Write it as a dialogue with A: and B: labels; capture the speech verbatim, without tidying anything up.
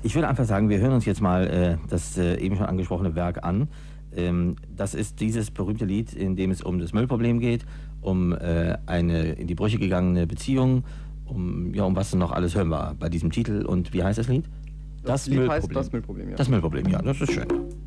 A: Ich würde einfach sagen, wir hören uns jetzt mal äh, das äh, eben schon angesprochene Werk an. Ähm, das ist dieses berühmte Lied, in dem es um das Müllproblem geht, um äh, eine in die Brüche gegangene Beziehung, um, ja, um was noch alles hören wir bei diesem Titel. Und wie heißt das Lied?
B: Das, das Lied heißt Das Müllproblem, ja.
A: Das Müllproblem, ja, das ist schön.